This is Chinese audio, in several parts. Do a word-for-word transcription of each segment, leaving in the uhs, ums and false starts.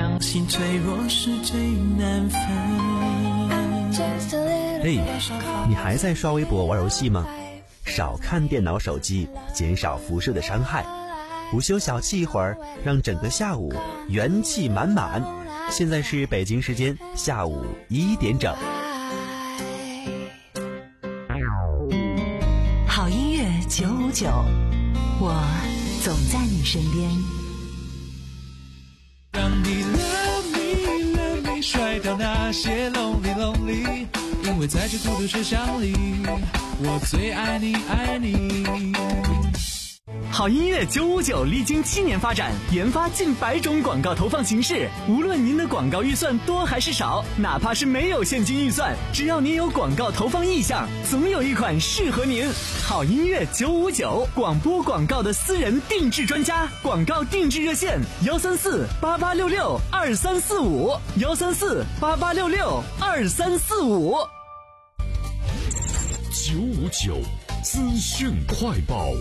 量，心脆弱是最难分。 嘿，你还在刷微博玩游戏吗？少看电脑手机，减少辐射的伤害。午休小憩一会儿，让整个下午元气满满。现在是北京时间下午一点整。 好音乐九五九，我总在你身边。 让你 love me love me 甩掉那些 lonely lonely， 因为在这孤独世上里，我最爱你爱你。 好音乐九五九历经七年发展，研发近百种广告投放形式。无论您的广告预算多还是少，哪怕是没有现金预算，只要您有广告投放意向，总有一款适合您。好音乐九五九，广播广告的私人定制专家，广告定制热线幺三四八八六六二三四五幺三四八八六六二三四五。 九五九资讯快报。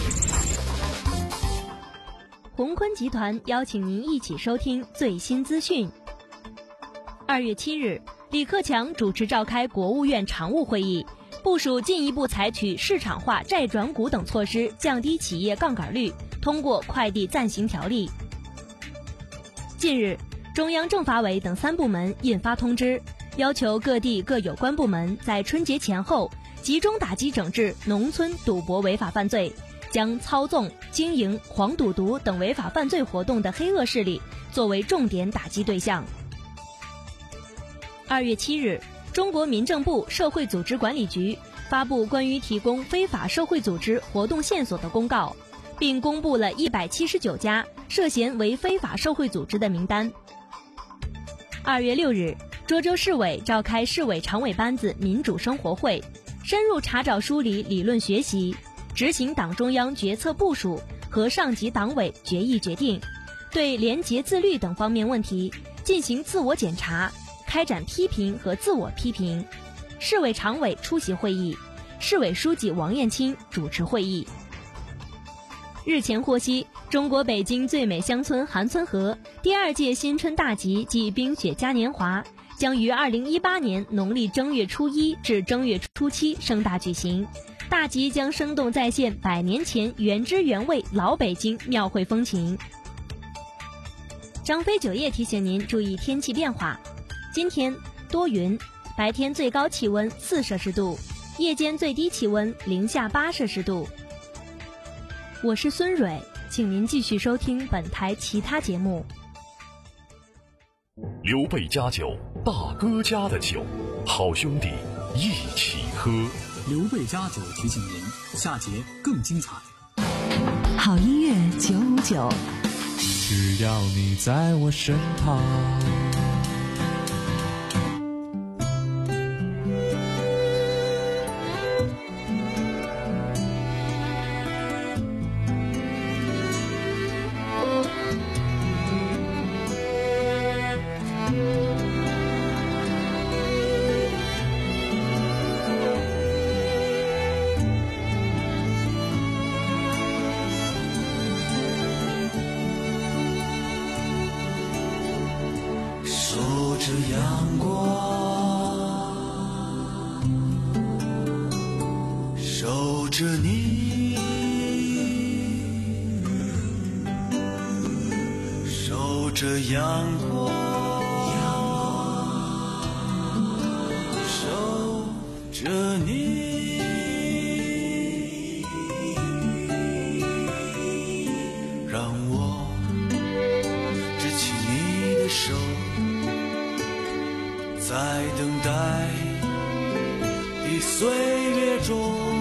宏坤集团邀请您一起收听最新资讯。二月七日，李克强主持召开国务院常务会议，部署进一步采取市场化债转股等措施，降低企业杠杆率，通过快递暂行条例。近日，中央政法委等三部门印发通知，要求各地各有关部门在春节前后集中打击整治农村赌博违法犯罪，将操纵、经营黄赌毒等违法犯罪活动的黑恶势力作为重点打击对象。二月七日，中国民政部社会组织管理局发布关于提供非法社会组织活动线索的公告，并公布了一百七十九家涉嫌为非法社会组织的名单。二月六日，涿州市委召开市委常委班子民主生活会，深入查找梳理理论学习，执行党中央决策部署和上级党委决议决定，对廉洁自律等方面问题进行自我检查，开展批评和自我批评。市委常委出席会议，市委书记王艳青主持会议。日前获悉，中国北京最美乡村韩村河第二届新春大集暨冰雪嘉年华将于二零一八年农历正月初一至正月初七盛大举行。大集将生动再现百年前原汁原味老北京庙会风情。张飞酒业提醒您注意天气变化，今天多云，白天最高气温四摄氏度，夜间最低气温零下八摄氏度。我是孙蕊，请您继续收听本台其他节目。 刘备家酒，大哥家的酒，好兄弟一起喝。 刘备家酒提醒您，下节更精彩。 好音乐九五九， 只要你在我身旁。守着阳光，守着你，守着阳光，守着你，让我执起你的手，在等待的岁月中，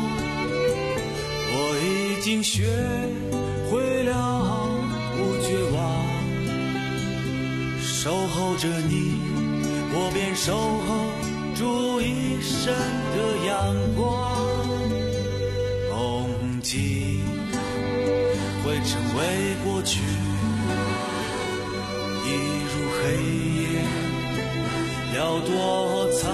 我已经学会了不绝望，守候着你，我便守候住一生的阳光。梦境会成为过去，一如黑夜要躲藏，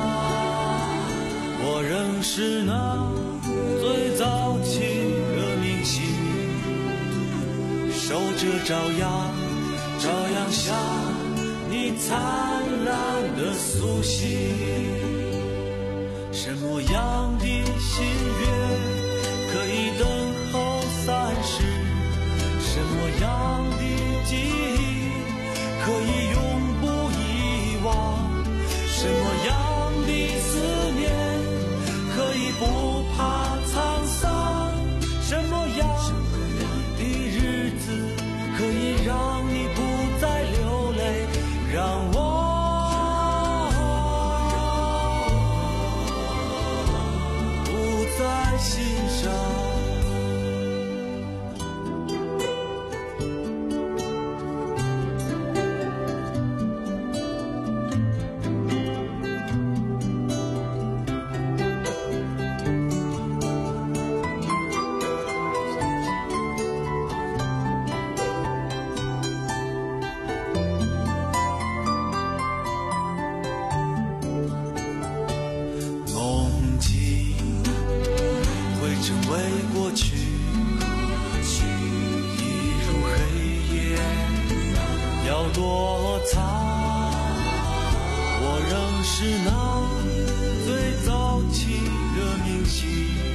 我仍是那最早期的明星，守着朝阳，朝阳下灿烂的苏醒。什么样的心愿可以等候三世？什么样的记忆可以永不遗忘？什么样的思念可以不怕沧桑？什么样的日子可以让你不再流泪？让我不再心伤。多长，我仍是那最早期的明星，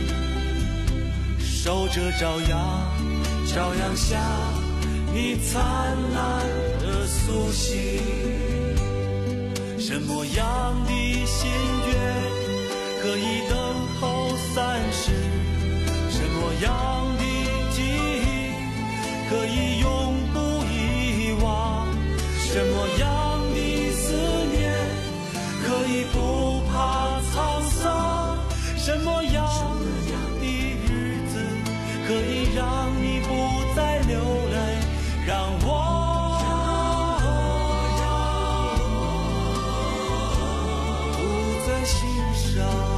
守着朝阳，朝阳下你灿烂的苏醒。什么样的心愿可以等候三世？什么样的记忆可以永不遗忘？什么样的思念可以不怕沧桑？什么样的日子可以让你不再流泪？让我不再心伤。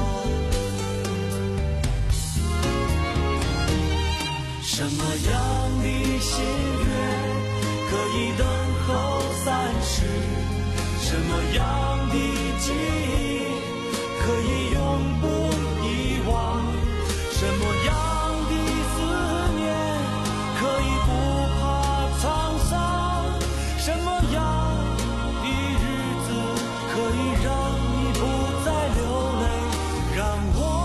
什么样的心愿可以等候三世？什么样的记忆可以永不遗忘？什么样的思念可以不怕沧桑？什么样的日子可以让你不再流泪？让我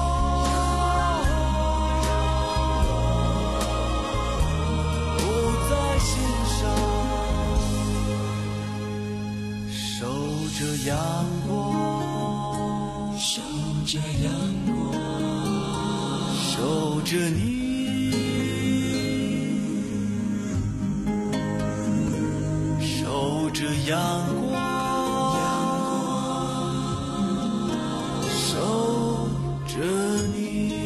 不再心伤。守着阳光，守着阳光，守着你，守着阳光，守着你。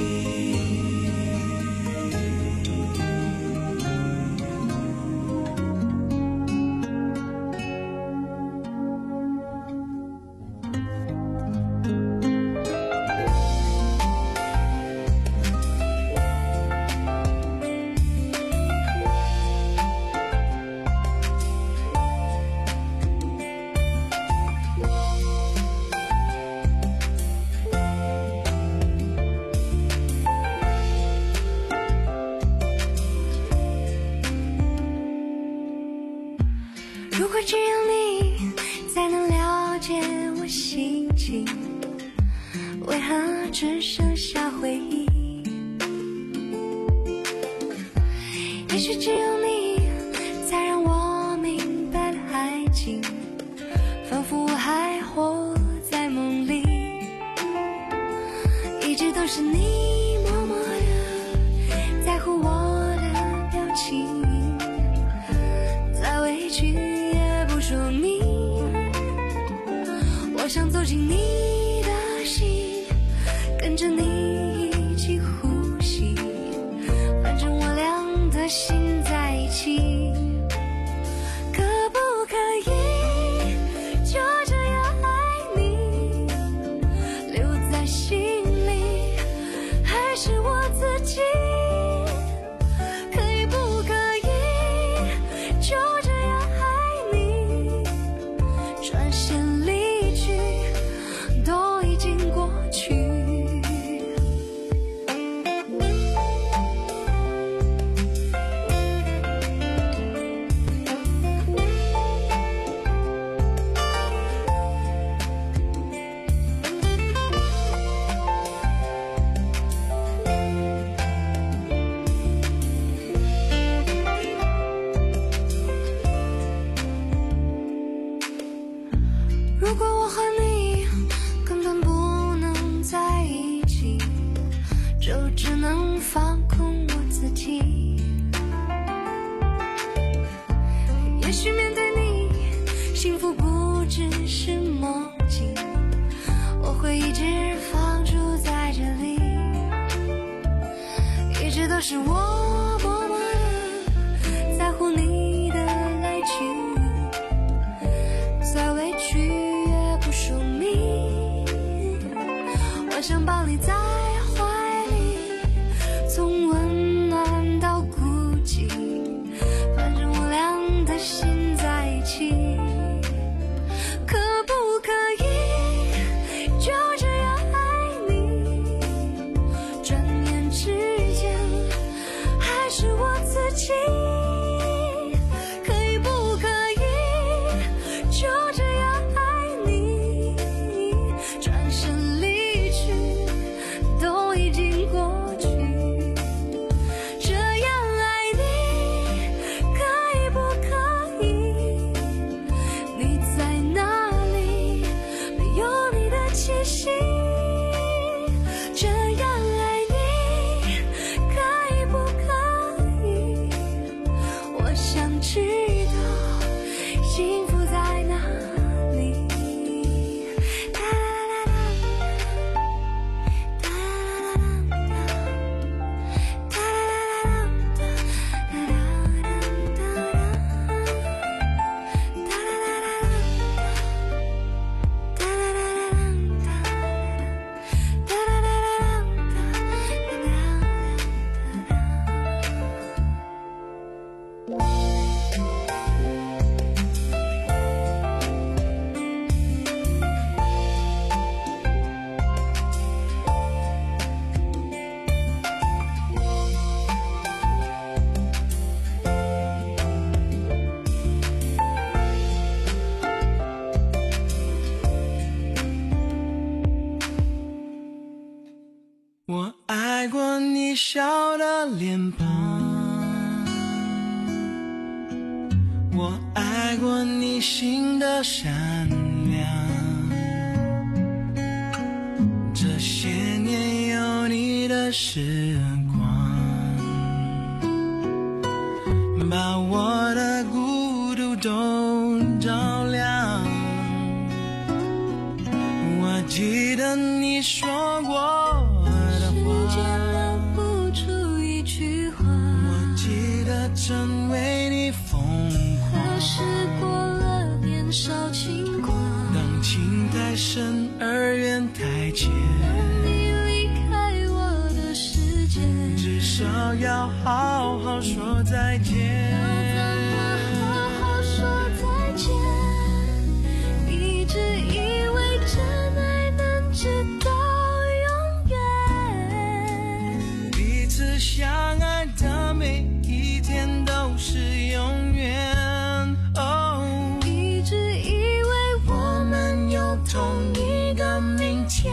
如果只有你才能了解我心情，为何只剩下回忆？也许只有你才让我明白了爱情，仿佛我还活在梦里，一直都是你默默的在乎我的表情，再委屈说明，我想走进你的心，跟着你一起呼吸，反正我俩的心在一起，可不可以就这样爱你，留在心里，还是我自己？可以不可以就这样爱你，转身离去， 如果我和你根本不能在一起，就只能放空我自己。也许面对你，幸福不只是梦境，我会一直放逐在这里，一直都是我默默的在乎你的来去，再委屈也不说明。我想抱你在怀里，从温暖到孤寂，反正我俩的心在一起。可不可以就这样爱你，转念之间还是我自己。可以不可以就这样爱你，转身离去都已经过去。这样爱你可以不可以，你在哪里，没有你的气息。这样爱你可以不可以，我想知道幸福在哪里。哒啦啦哒啦啦哒啦啦哒我爱过你笑的脸庞，我爱过你心的善良，这些年有你的时光，把我的孤独都照亮。我记得你说过时间留不住一句话， 我记得真为你疯狂。 可是过了年少轻狂， 当情太深而缘太浅， 当你离开我的世界， 至少要好好说再见。 要怎么好好说再见？一直以为真爱能直到彼此相爱的每一天都是永远。哦， 一直以为我们有同一个明天，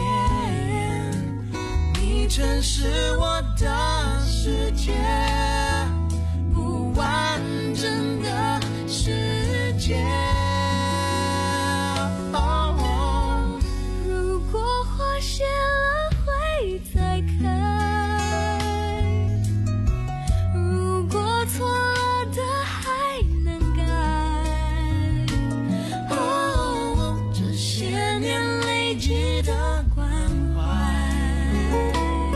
你曾是我的世界，不完整的世界。哦， 如果花谢了会再开，如果错了的还能改。哦，这些年累积的关怀，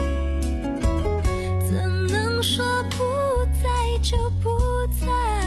怎能说不在就不在？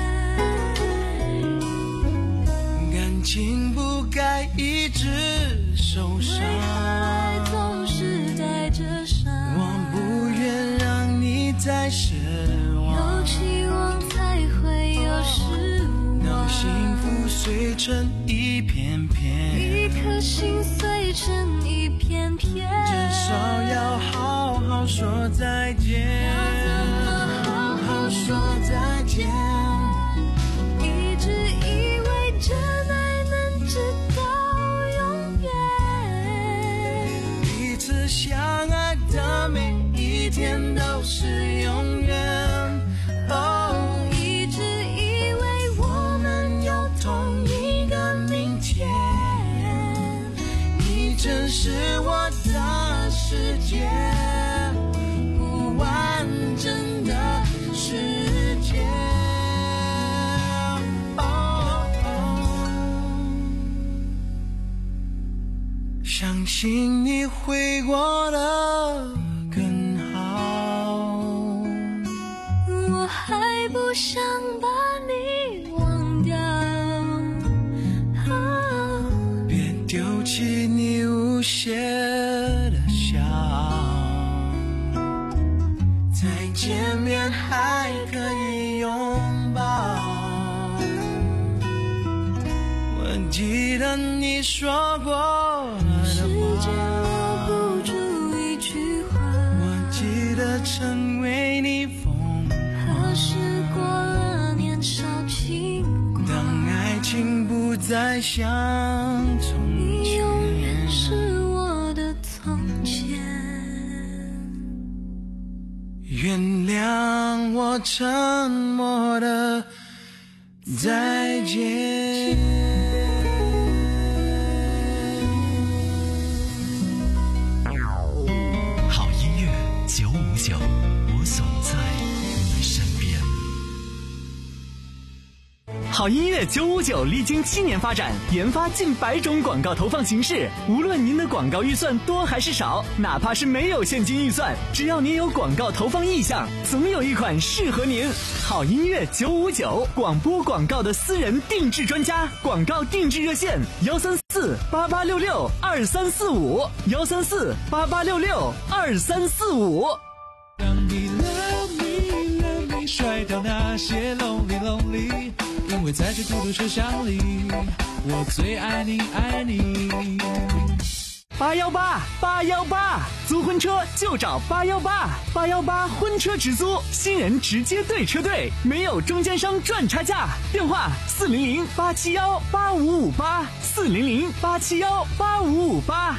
感情不该一直受伤， 为爱总是带着伤， 我不愿让你再失望， 有期望才会有失望， 当幸福碎成一片片， 一颗心碎成一片片， 至少要好好说再见。 要怎么好好说再见？一直以为真爱能直到永远， 彼此相爱的每一天都是永远。哦， 一直以为我们有同一个明天， 世界，不完整的世界。哦哦，相信你会过得更好， 我还不想把你忘掉。 别丢弃你无邪的笑，再见面还可以拥抱。我记得你说过的时间话， 留不住一句话， 我记得成为你风何时过了年少轻狂， 当爱情不再像从你永远是我的从前。 原谅我沉默的再见。 好音乐九五九，我总在你身边。 好音乐九五九历经七年发展，研发近百种广告投放形式。无论您的广告预算多还是少，哪怕是没有现金预算，只要您有广告投放意向，总有一款适合您。好音乐九五九，广播广告的私人定制专家，广告定制热线幺三四八八六六二三四五幺三四八八六六二三四五。 让你 love me love me 甩掉那些 lonely lonely， 因为在这孤独车厢里，我最爱你爱你。 八幺八八幺八，租婚车就找八幺八，八幺八婚车直租，新人直接对车队，没有中间商赚差价。电话四零零八七幺八五五八，四零零八七幺八五五八。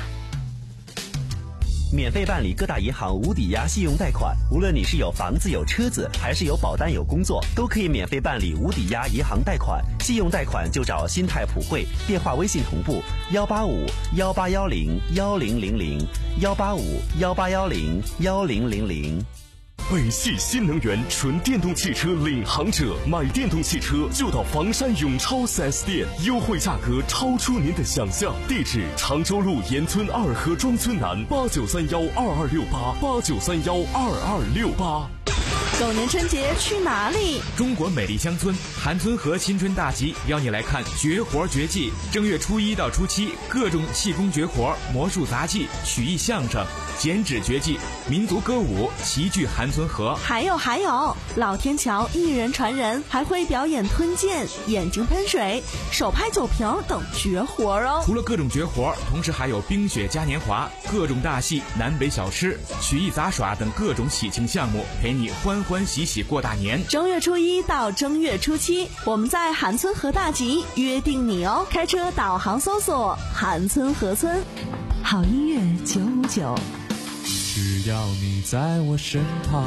免费办理各大银行无抵押信用贷款，无论你是有房子有车子，还是有保单有工作，都可以免费办理无抵押银行贷款。信用贷款就找新泰普惠，电话微信同步幺八五幺八幺零幺零零零幺八五幺八幺零幺零零零。 北汽新能源纯电动汽车领航者，买电动汽车就到房山永超 四 S 店，优惠价格超出您的想象。地址：常州路沿村二河庄村南，八九三幺二二六八八九三幺二二六八。 狗年春节去哪里？ 中国美丽乡村韩村河新春大集邀你来看绝活绝技。正月初一到初七，各种气功绝活、魔术杂技、曲艺相声、剪纸绝技、民族歌舞齐聚韩村河。 还有还有，老天桥一人传人，还会表演吞剑、眼睛喷水、手拍酒瓶等绝活哦。 除了各种绝活，同时还有冰雪嘉年华、各种大戏、南北小吃、曲艺杂耍等各种喜庆项目，陪你欢欢喜喜过大年。 正月初一到正月初七，我们在韩村河大集约定你哦。开车导航搜索韩村河村。好音乐九五九， 只要你在我身旁。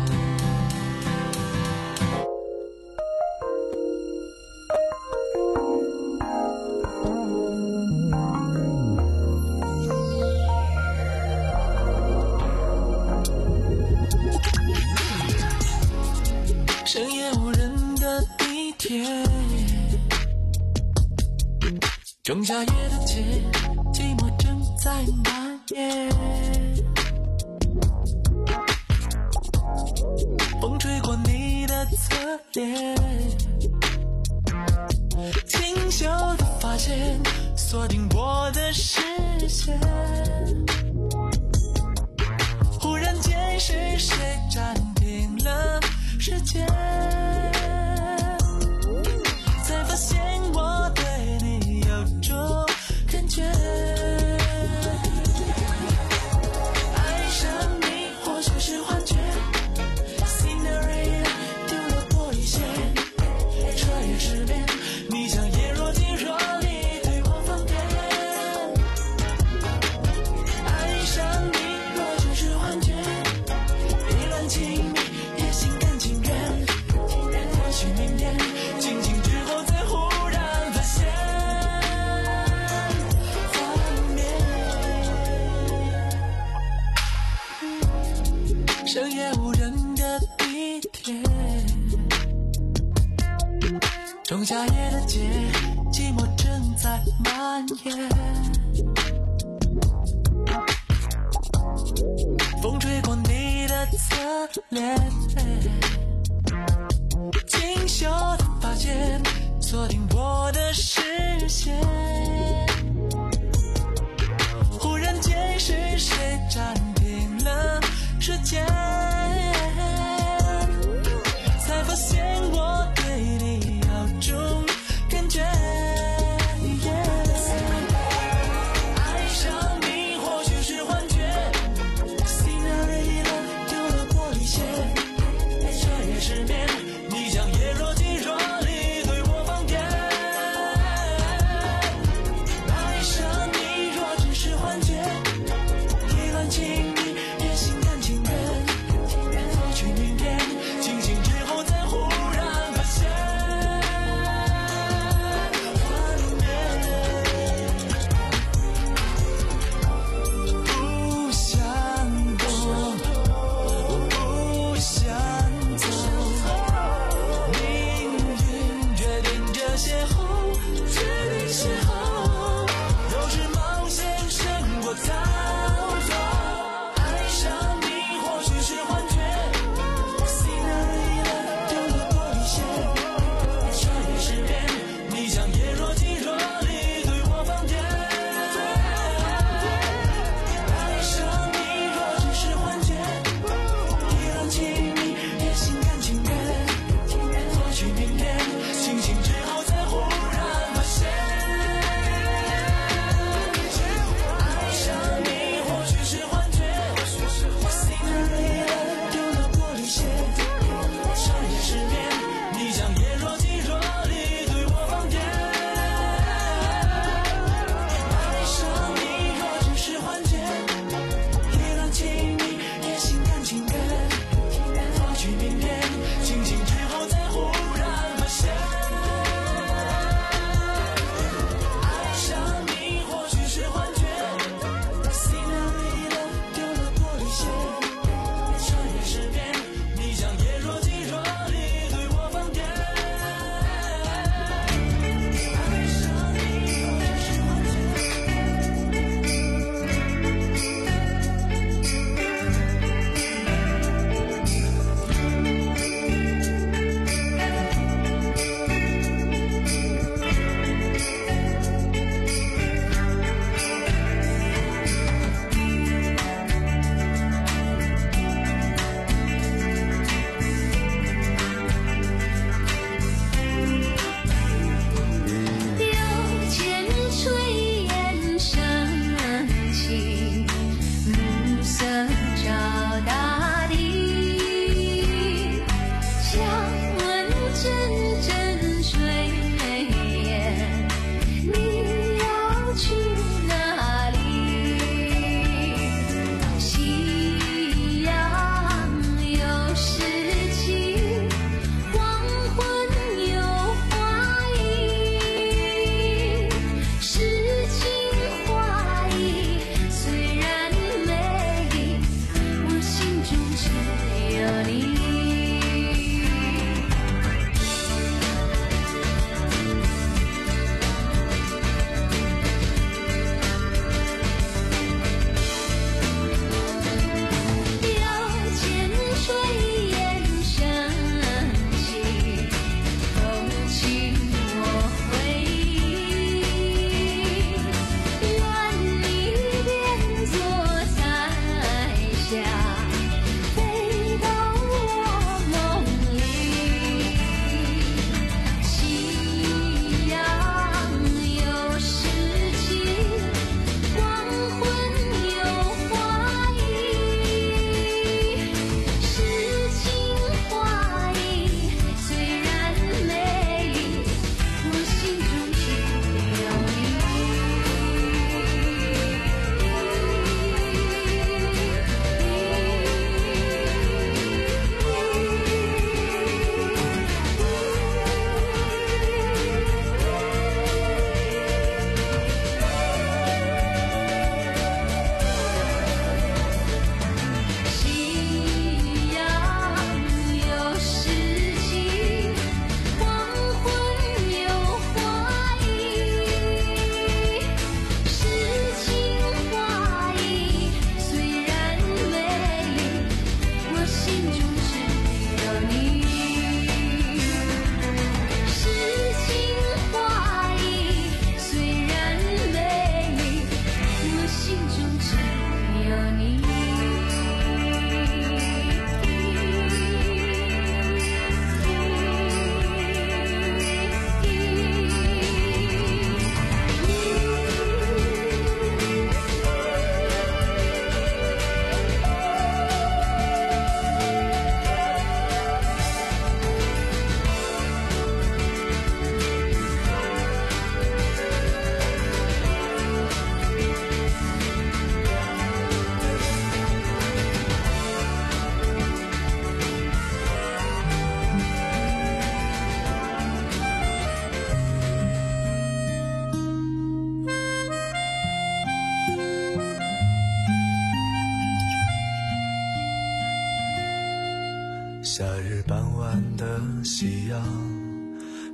深夜无人的地铁，仲夏夜的街，寂寞正在蔓延。风吹过你的侧脸，清秀的发线锁定我的视线。忽然间是谁暂停了时间，才发现我对你有种感觉。爱上你或许是幻觉， Cinderella 丢了玻璃鞋，彻夜失眠，你像叶若即若离对我放电。爱上你或许是幻觉，意乱情迷也心甘情愿。 蔓延。风吹过你的侧脸，清秀的发间锁定我的视线，忽然间是谁暂停了时间，才发现我对你有种感觉。爱上你或许是幻觉，心爱的意了丢了玻璃鞋，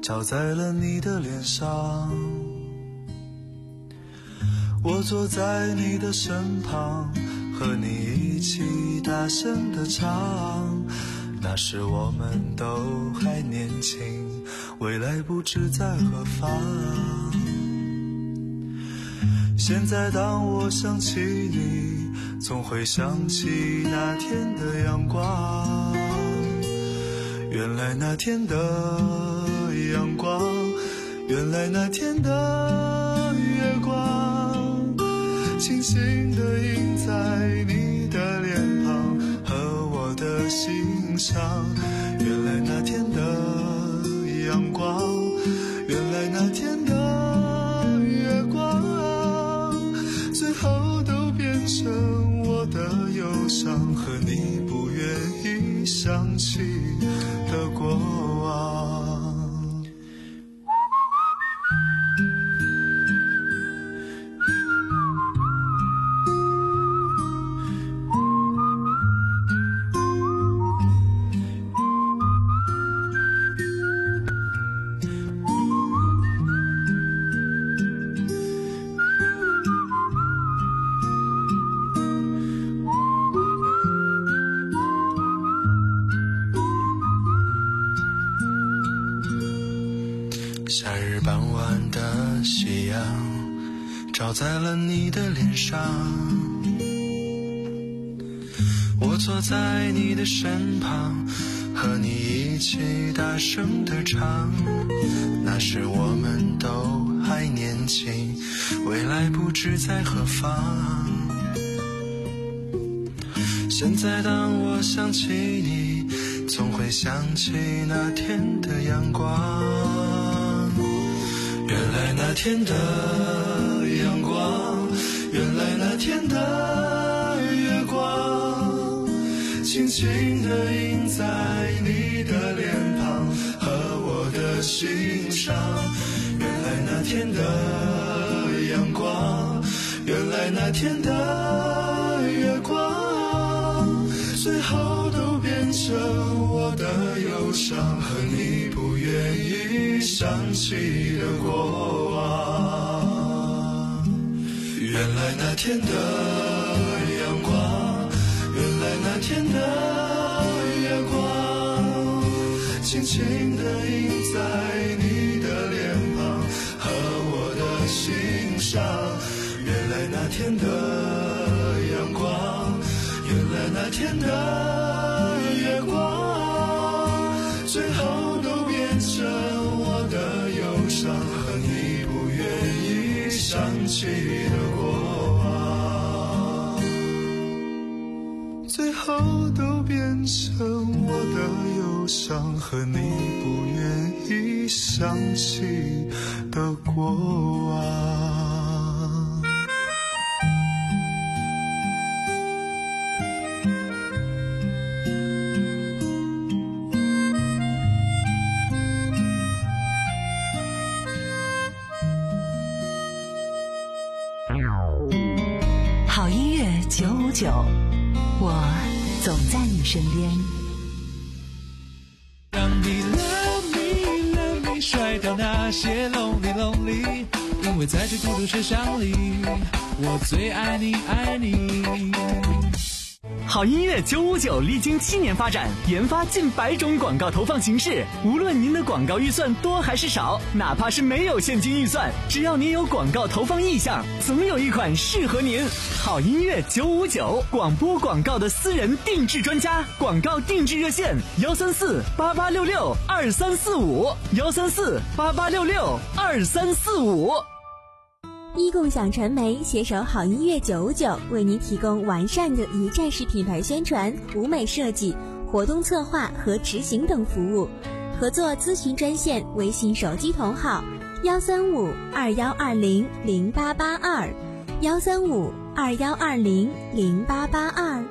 照在了你的脸上。我坐在你的身旁，和你一起大声地唱，那时我们都还年轻，未来不知在何方。现在当我想起你，总会想起那天的阳光。原来那天的阳光，原来那天的月光，轻轻地印在你的脸庞和我的心上。原来那天的阳光，原来那天的月光，最后都变成我的忧伤和你不愿意想起的过往。夏日傍晚的夕阳照在了你的脸上，我坐在你的身旁，和你一起大声地唱，那时我们都还年轻，未来不知在何方。现在当我想起你，总会想起那天的阳光。原来那天的阳光，原来那天的月光，轻轻地印在你的脸庞和我的心上。原来那天的阳光，原来那天的月光，最后都变成我的忧伤和你不愿意想起的过往。原来那天的阳光，原来那天的月光，轻轻地印在你的脸庞和我的心上。原来那天的阳光，原来那天的月光，最后都变成我的忧伤和你不愿意想起的过往，最后都变成我的忧伤和你不愿意想起的过往。 好音乐九五九，我总在你身边。 让你 love me love me 甩掉那些 lonely lonely， 因为在这孤独车厢里，我最爱你爱你。 好音乐九五九历经七年发展，研发近百种广告投放形式。无论您的广告预算多还是少，哪怕是没有现金预算，只要您有广告投放意向，总有一款适合您。好音乐九五九，广播广告的私人定制专家，广告定制热线幺三四八八六六二三四五幺三四八八六六二三四五。 一共享传媒携手好音乐九五九，为您提供完善的一站式品牌宣传、舞美设计、活动策划和执行等服务。合作咨询专线：微信手机同号幺三五二幺二零零八八二幺三五二幺二零零八八二。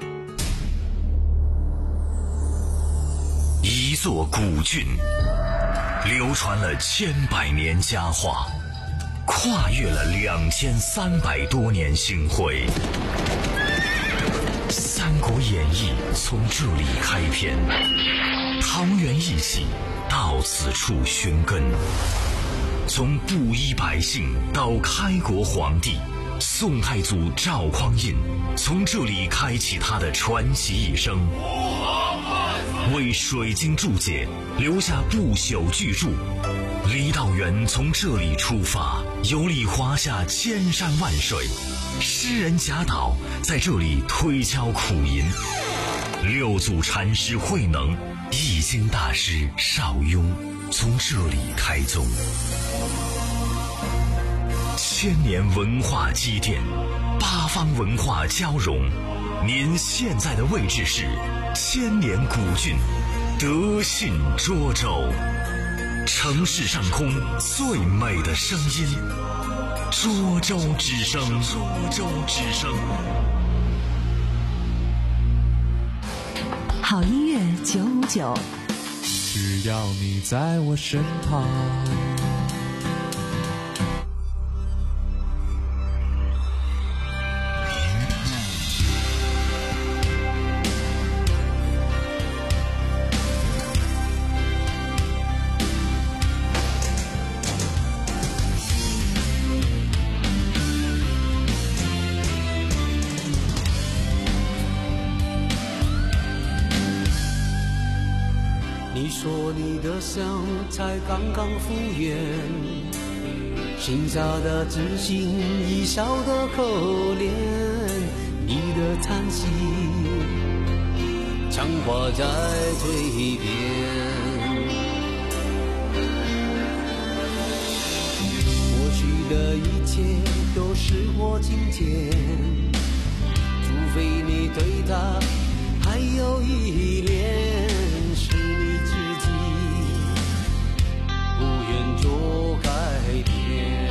一座古郡，流传了千百年佳话。跨越了两千三百多年星辉，《三国演义》从这里开篇，桃园一起到此处寻根。从布衣百姓到开国皇帝，宋太祖赵匡胤从这里开启他的传奇一生，为水晶注解留下不朽巨著。郦道元从这里出发，游历华夏千山万水，诗人贾岛在这里推敲苦吟，六祖禅师慧能、易经大师邵雍从这里开宗。千年文化积淀，八方文化交融。您现在的位置是千年古郡德信涿州，城市上空最美的声音，涿州之声。涿州之声。 好音乐九五九， 只要你在我身旁。 你说你的伤才刚刚复原，心下的知心已笑得可怜，你的叹息强化在嘴边。过去的一切都是我情结，除非你对他还有依恋，是你自己不愿做改变。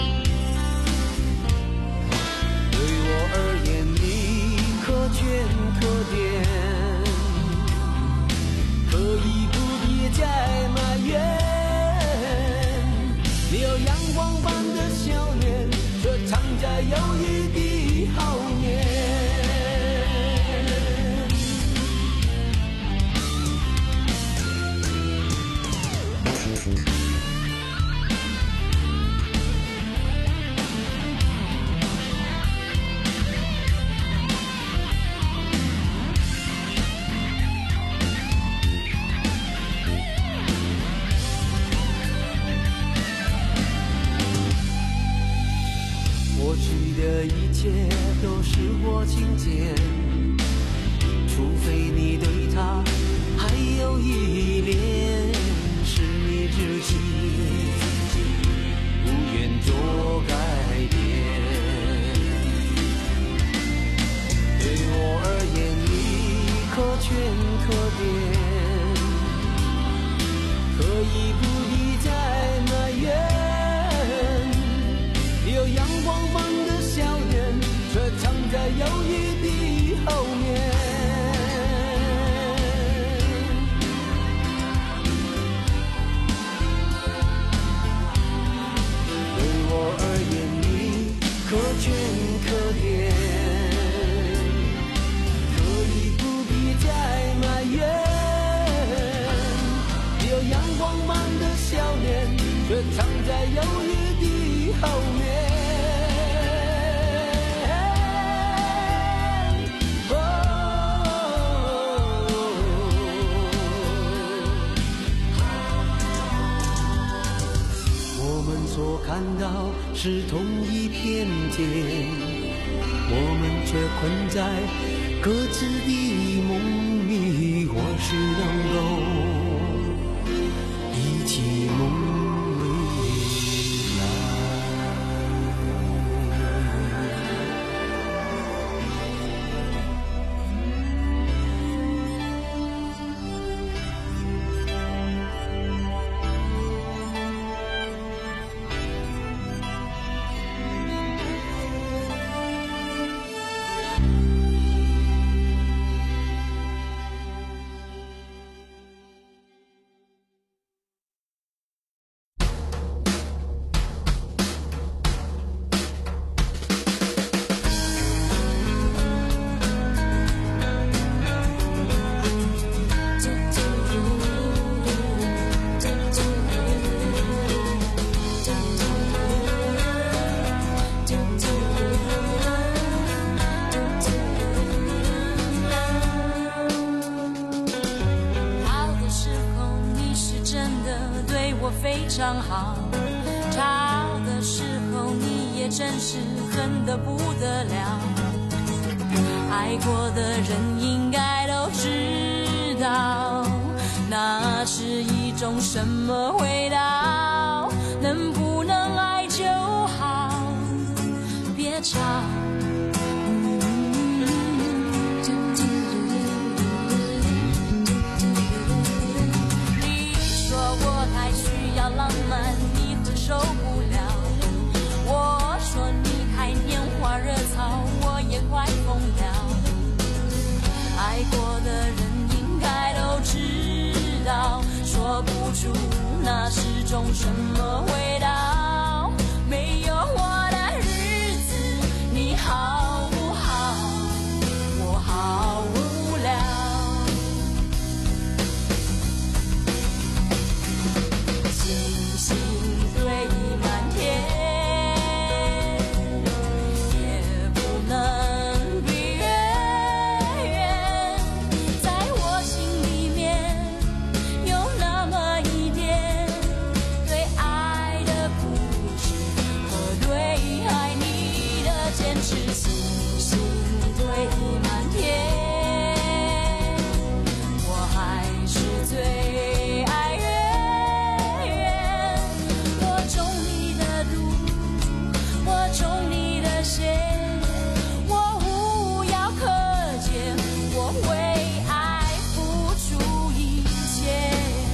对我而言，你可圈可点，可以不必再埋怨。你有阳光般的笑脸，却藏着有一滴好念。过去的一切都是我情结，除非你对他还有依恋，是你自己不愿做改变。对我而言，你可圈可点，可以不必再埋怨。有阳光般的笑脸，却藏在有一滴后面。对我而言，你可圈可点，可以不必再埋怨。有阳光般的笑脸，却藏在有一滴后面。所看到是同一片天，我们却困在各自的梦里，或是能够一起梦。 刚好，吵的时候你也真是恨得不得了。爱过的人应该都知道，那是一种什么味道，能不能爱就好，别吵。浪漫你会受不了，我说你太拈花惹草，我也快疯了。爱过的人应该都知道，说不出那是种什么味道。没有我的日子你好不好？我好无聊。星堆满天，也不能比月圆。在我心里面有那么一点对爱的固执和对爱你的坚持。星星堆满天，我还是最爱月。中你的线，我无药可解，我为爱付出一切。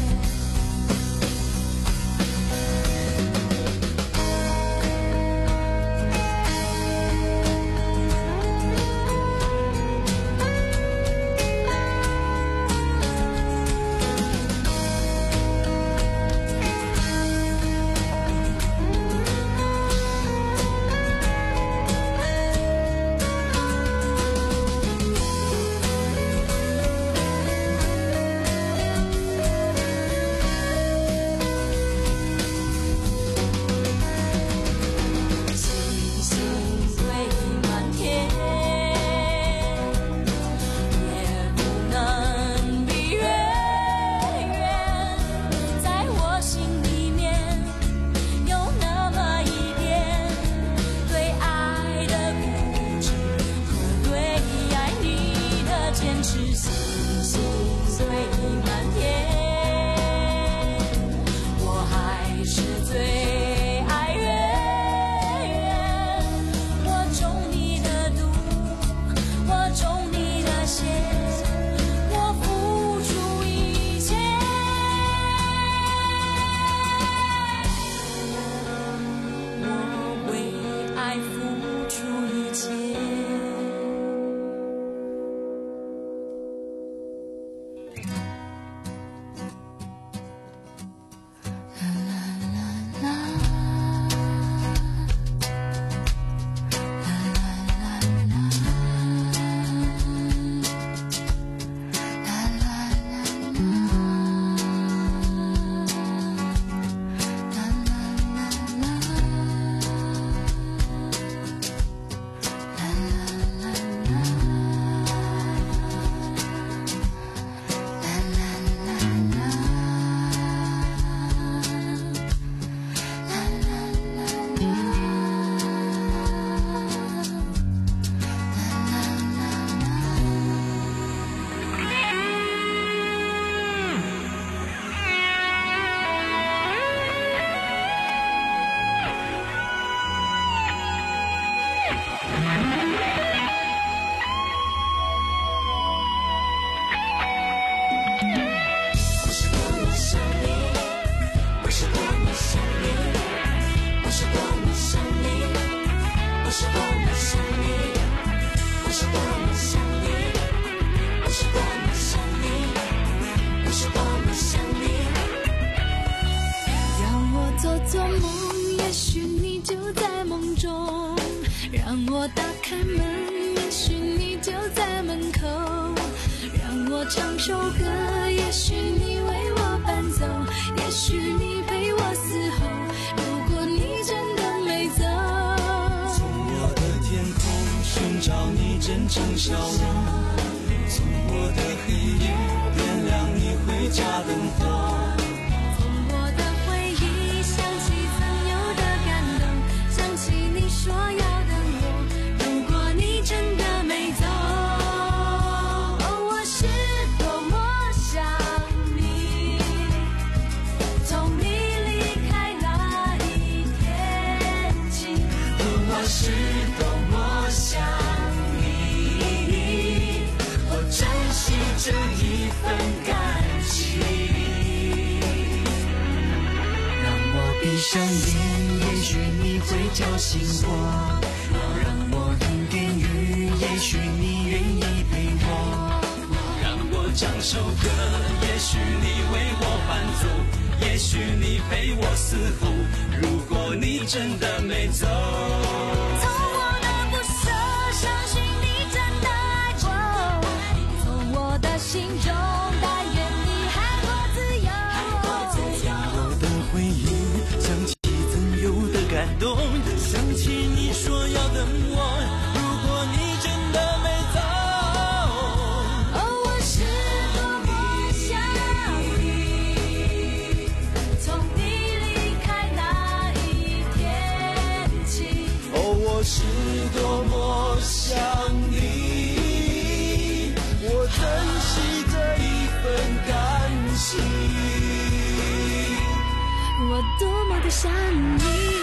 我打开门，也许你就在门口，让我唱首歌，也许你为我伴奏，也许你陪我嘶吼，如果你真的没走， 从我的天空寻找你真诚笑容，从我的黑夜点亮你回家灯火， 从我的回忆我是多么想你，我珍惜这一份感情。让我闭上眼，也许你会叫醒我，让我淋点雨，也许你愿意陪我，让我唱首歌，也许你为我伴奏，也许你陪我厮守。如果你真的没走， 从我的不舍相信你真的爱我，从我的心中但愿你海阔自由。 我的回忆想起曾有的感动，想起你说要等我，如果你真的没走， 哦，我是多么想你，从你离开那一天起。 哦，我是多么想你，我珍惜这一份感情。 我多么的想你。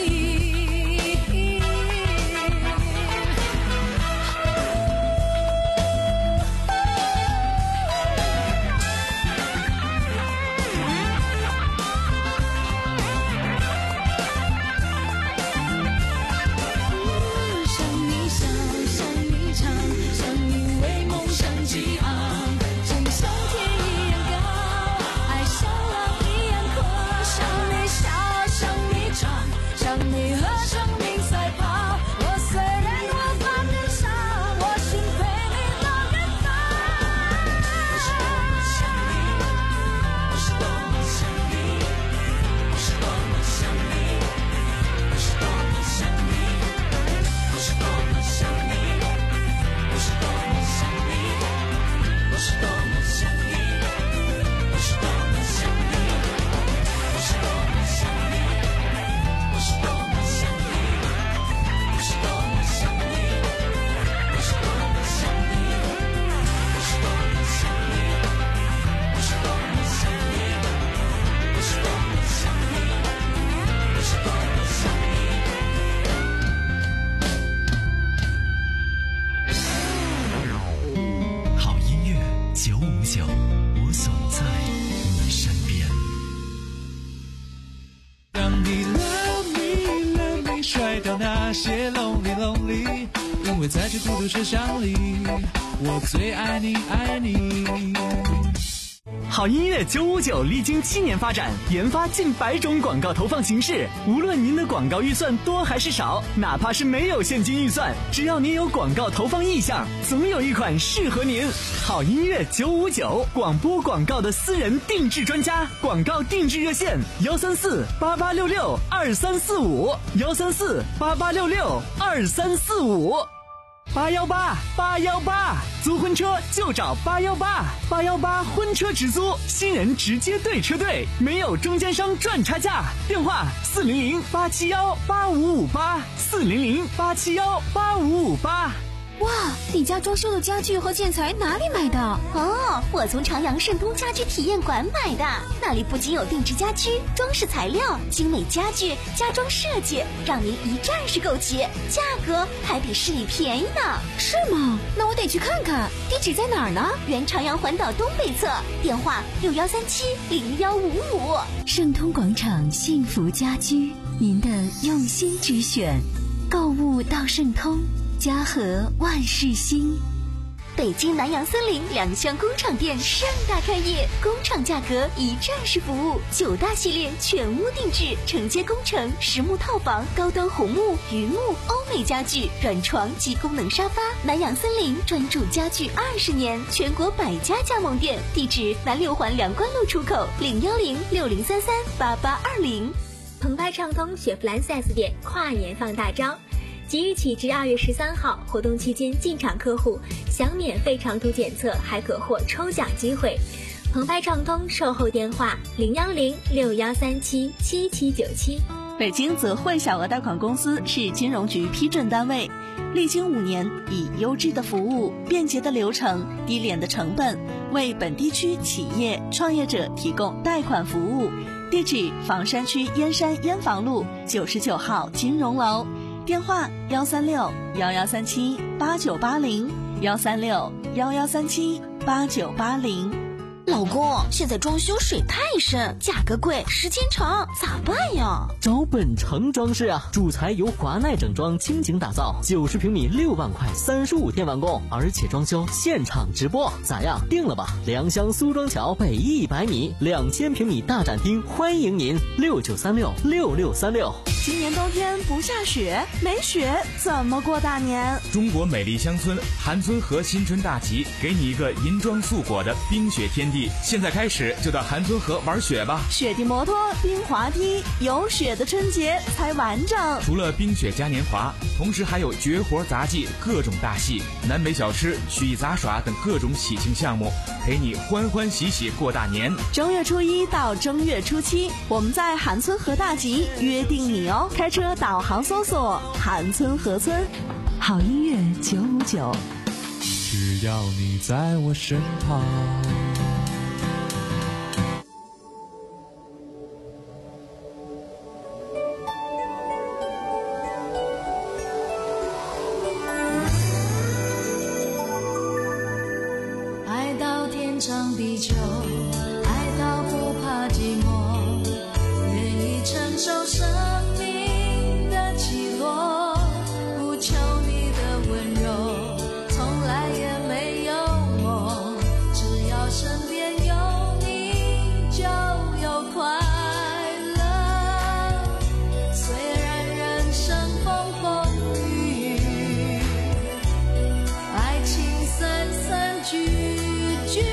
那些 lonely lonely， 因为在这孤独车厢里，我最爱你爱你。 好音乐九五九历经七年发展，研发近百种广告投放形式。无论您的广告预算多还是少，哪怕是没有现金预算，只要您有广告投放意向，总有一款适合您。好音乐九五九，广播广告的私人定制专家，广告定制热线：幺三四八八六六二三四五，幺三四八八六六二三四五。八幺八八幺八，租婚车就找八幺八，八幺八婚车直租，新人直接对车队，没有中间商赚差价。电话四零零八七幺八五五八，四零零八七幺八五五八。 哇，你家装修的家具和建材哪里买的？ 哦，我从长阳盛通家居体验馆买的，那里不仅有定制家居、装饰材料、精美家具、家装设计，让您一站式购齐，价格还比市里便宜呢。 是吗？那我得去看看。地址在哪儿呢？ 原长阳环岛东北侧，电话六幺三七零幺五五。 盛通广场幸福家居，您的用心之选，购物到盛通。家和万事兴。 北京南阳森林两厢工厂店盛大开业，工厂价格一站式服务，九大系列全屋定制，承接工程、实木套房、高端红木、榆木、欧美家具、软床及功能沙发。南阳森林专注家具二十年，全国百家加盟店，地址南六环梁关路出口，零幺零六零三三八八二零。 澎湃畅通雪佛兰 四 S 店跨年放大招。即日起至二月十三号，活动期间进场客户享免费长途检测，还可获抽奖机会。澎湃畅通售后电话零幺零六幺三七七七九七。 北京泽汇小额贷款公司是金融局批准单位，历经五年，以优质的服务、便捷的流程、低廉的成本，为本地区企业创业者提供贷款服务。地址：房山区燕山燕房路九十九号金融楼。 电话幺三六幺幺三七八九八零，幺三六幺幺三七八九八零。 老公，现在装修水太深，价格贵，时间长，咋办呀？ 找本城装饰啊，主材由华奈整装倾情打造，九十平米六万块，三十五天完工，而且装修现场直播，咋样？定了吧？良乡苏庄桥北一百米，两千平米大展厅，欢迎您，六九三六六六三六。 今年冬天不下雪，没雪怎么过大年？ 中国美丽乡村韩村河新春大集，给你一个银装素裹的冰雪天地。现在开始就到韩村河玩雪吧！ 雪地摩托、冰滑梯，有雪的春节才完整。 除了冰雪嘉年华，同时还有绝活杂技、各种大戏、南北小吃、曲艺杂耍等各种喜庆项目，陪你欢欢喜喜过大年。 正月初一到正月初七，我们在韩村河大集约定你哦！开车导航搜索韩村河村，好音乐九五九， 只要你在我身旁。 爱到天长地久，爱到不怕寂寞，愿意承受生命的起落，不求你的温柔，从来也没有梦，只要身边有你就有快乐。虽然人生风风雨雨，爱情散散聚聚，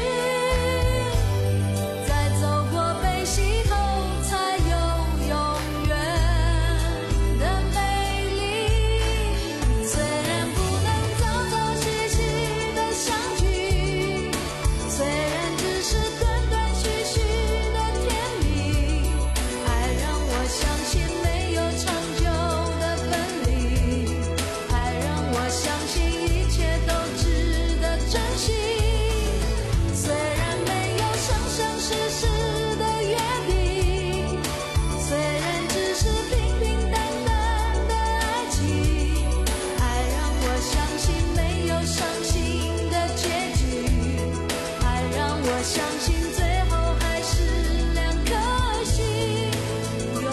在走过悲喜后才有永远的美丽。虽然不能朝朝夕夕的相聚，虽然只是断断续续的甜蜜，爱让我相信没有长久的分离，爱让我相信一切都值得珍惜。虽然没有生生世世的约定，虽然只是平平淡淡的爱情，爱让我相信没有伤心的结局，爱让我相信最后还是两颗心永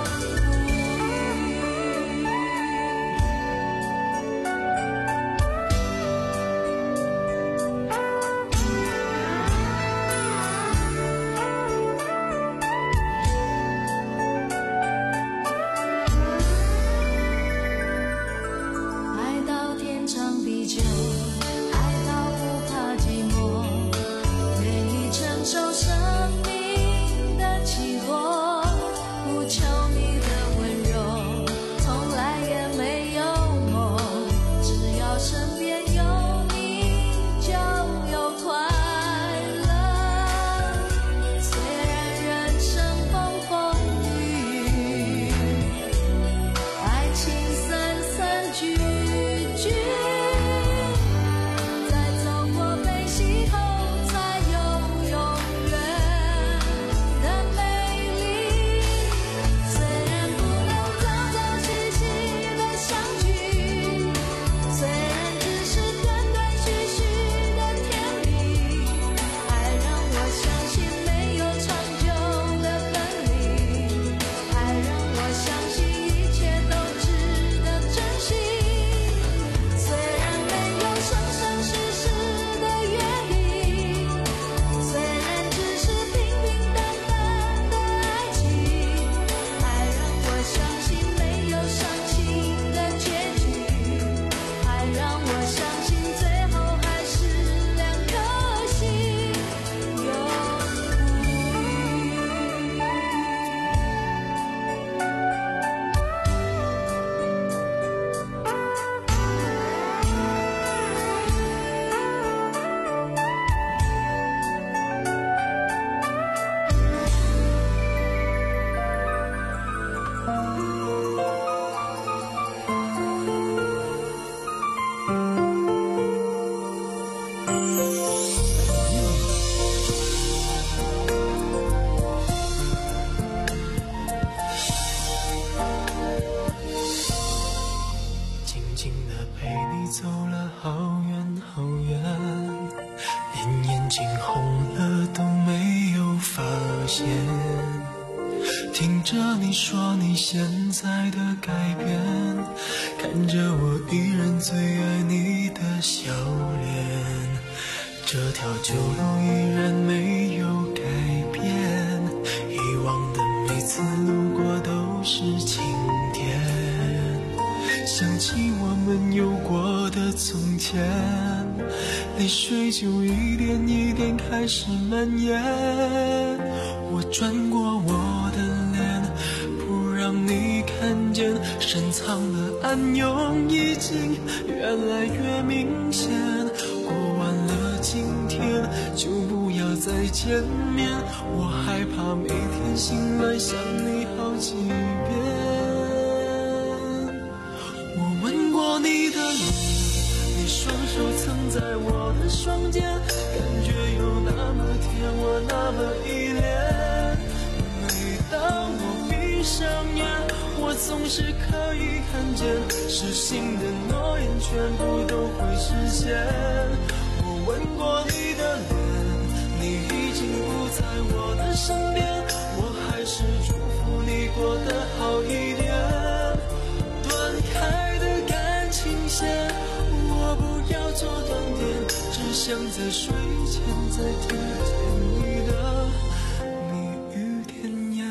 爱到天长地久，爱到不怕寂寞，愿意承受生命的起落，不求你的温柔，从来也没有梦，只要身边有你就有快乐。虽然人生风风雨雨，爱情散散聚聚，在走过悲喜后才有永远的美丽。虽然不能朝朝夕夕的相聚，虽然只是断断续续的甜蜜，爱让我相信没有长久的分离，爱让我相信一切都值得珍惜。 静地陪你走了好远好远，连眼睛红了都没有发现。听着你说你现在的改变，看着我依然最爱你的笑脸，这条旧路依然没有改变，以往的每次路过都是晴天，想起我们有过的从前，泪水就一点一点开始蔓延。我转过我的脸，不让你看见，深藏的暗涌已经越来越明显。过完了今天，就不要再见面，我害怕每天醒来想你好几遍。我吻过你的脸，你双手曾在我的双肩，感觉有那么甜，我那么依恋。每当我闭上眼，我总是可以看见，失信的诺言全部都会实现。我吻过你的脸，你已经不在我的身边，我还是祝福你过得好一点。断开的感情线，我不要做断点，只想在睡前再听见你的蜜语甜言。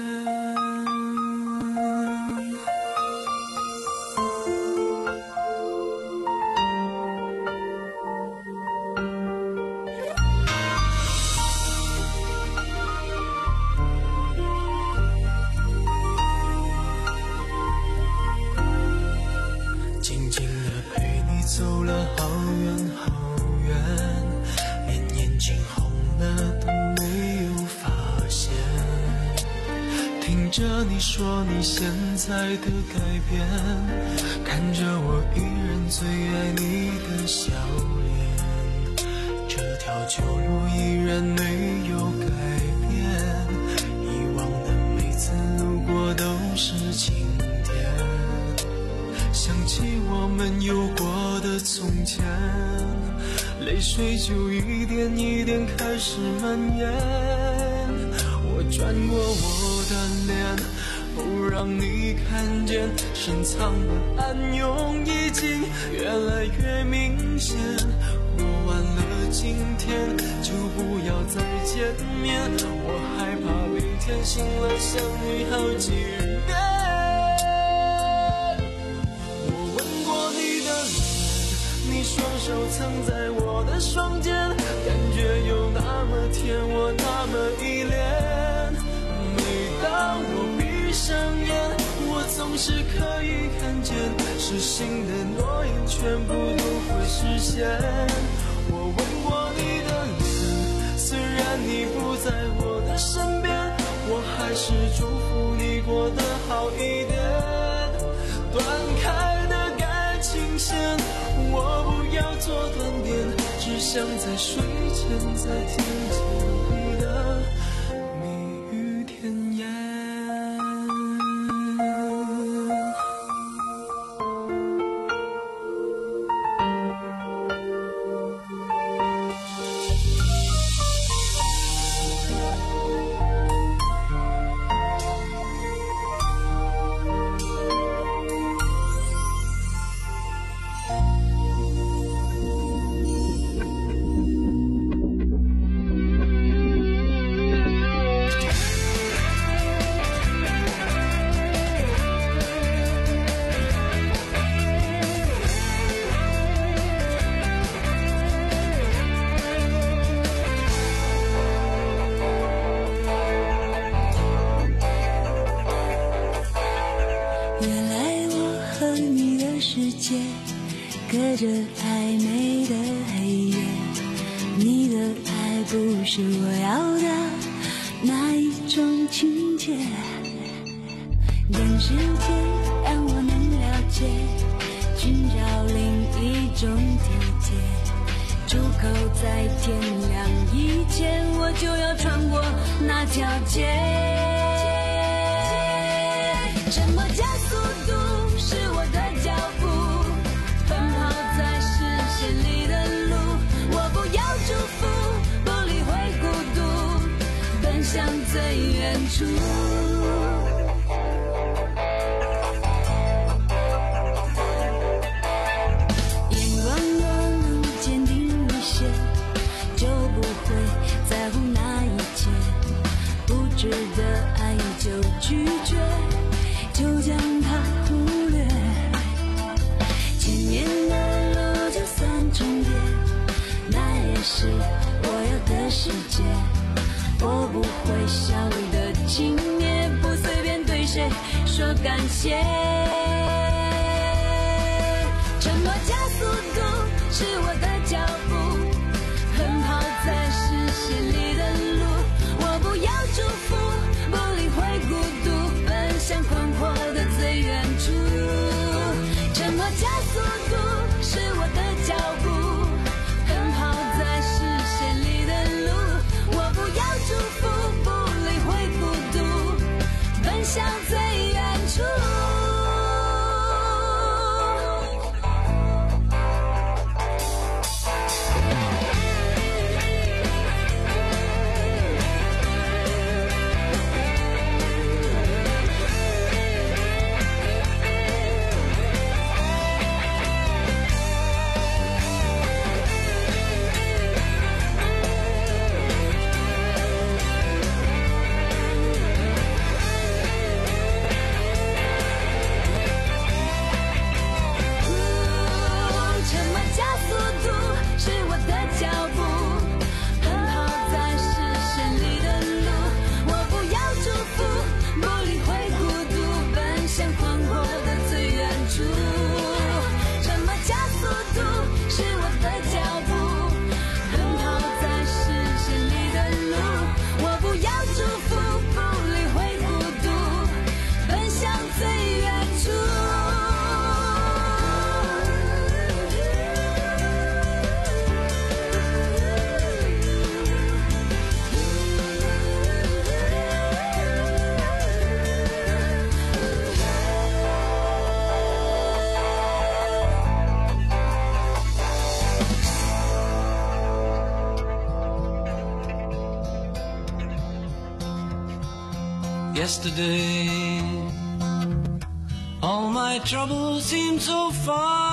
静静地陪你走了好远好远，连眼睛红了都没有发现。听着你说你现在的改变，看着我依然最爱你的笑脸，这条旧路依然没有改变，以往的每次路过都是晴天，想起我们有过的从前，泪水就一点一点开始蔓延。我转过我的脸，不让你看见，深藏的暗涌已经越来越明显。过完了今天，就不要再见面，我害怕每天醒来想你好几遍。双手曾在我的双肩，感觉有那么甜，我那么依恋。每当我闭上眼，我总是可以看见，失信的诺言全部都会实现。我吻过你的脸，虽然你不在我的身边，我还是祝福你过得好一点。断开的感情线，我不要做断点，只想在睡前再听见你的蜜语甜言。 隔着暧昧的黑夜，你的爱不是我要的那一种情节，人世间让我能了解，寻找另一种体贴，出口在天亮以前，我就要穿过那条街。沉默加速度是我的脚步， 处。眼光若能坚定一些，就不会在乎那一切，不值得爱就拒绝，就将它忽略。前面的路就算重叠，那也是我要的世界。我不会小雨的轻蔑，不随便对谁说感谢。沉默加速度是我的脚步，奔跑在视线里的路。我不要祝福，不理会孤独，奔向宽阔的最远处。沉默加速度是我的脚步，奔跑在视线里的路。我不要祝福，不理会孤独，奔向最远处。 Yesterday, all my troubles seemed so far